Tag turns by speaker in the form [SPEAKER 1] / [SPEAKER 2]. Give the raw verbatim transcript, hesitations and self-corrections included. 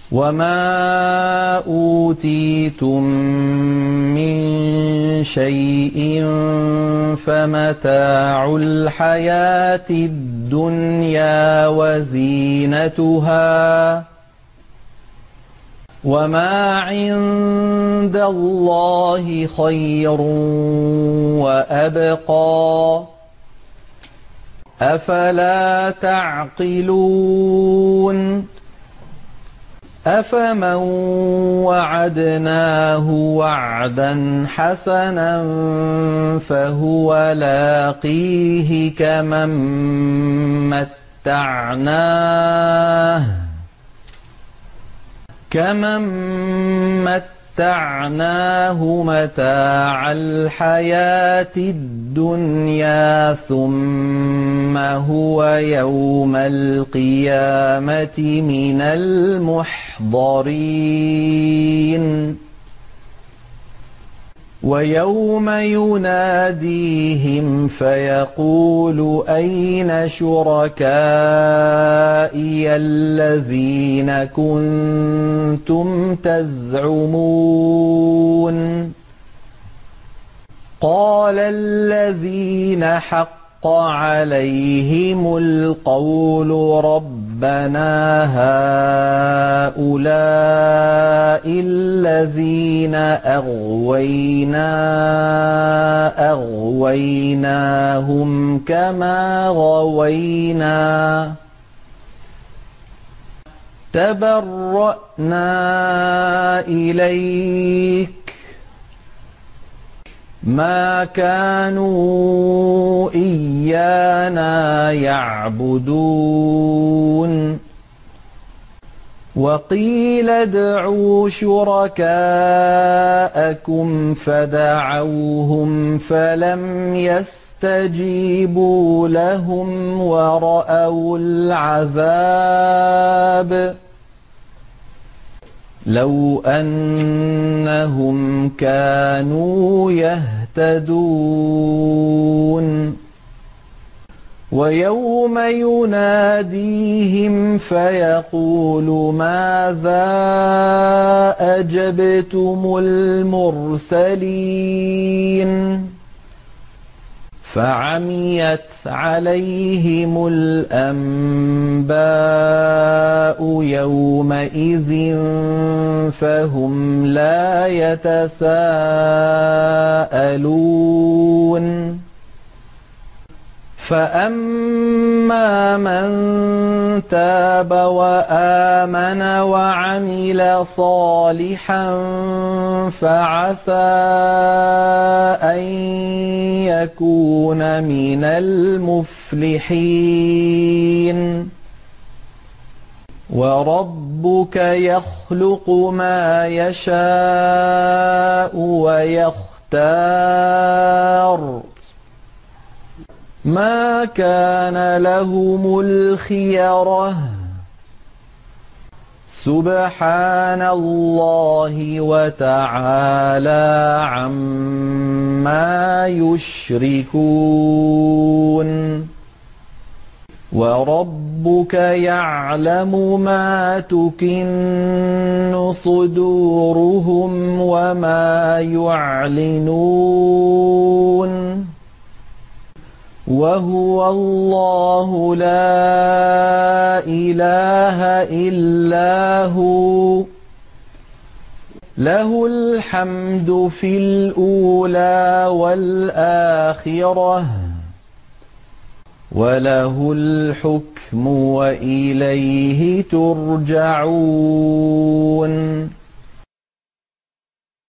[SPEAKER 1] وما أوتيتم من شيء فمتاع الحياة الدنيا وزينتها وما عند الله خير وأبقى أفلا تعقلون أفمن وعدناه وعدا حسنا فهو لاقيه كمن متعناه كمن متعناه متاع الحياة الدنيا ثم هو يوم القيامة من المحضرين ويوم يناديهم فيقول أين شركائي الذين كنتم تزعمون قال الذين حق عليهم القول ربنا هؤلاء الذين أغوينا أغويناهم كما غوينا تبرأنا إليك ما كانوا إيانا يعبدون وقيل ادعوا شركاءكم فدعوهم فلم يستجيبوا لهم ورأوا العذاب لو أنهم كانوا يهتدون ويوم يناديهم فيقول ماذا أجبتم المرسلين فعميت عليهم الأنباء يومئذ فهم لا يتساءلون فأما من تاب وآمن وعمل صالحا فعسى أن يكون من المفلحين وربك يخلق ما يشاء ويختار ما كان لهم الخيرة سبحان الله وتعالى عما يشركون وربك يعلم ما تكن صدورهم وما يعلنون وهو الله لا إله إلا هو له الحمد في الأولى والآخرة وله الحكم وإليه ترجعون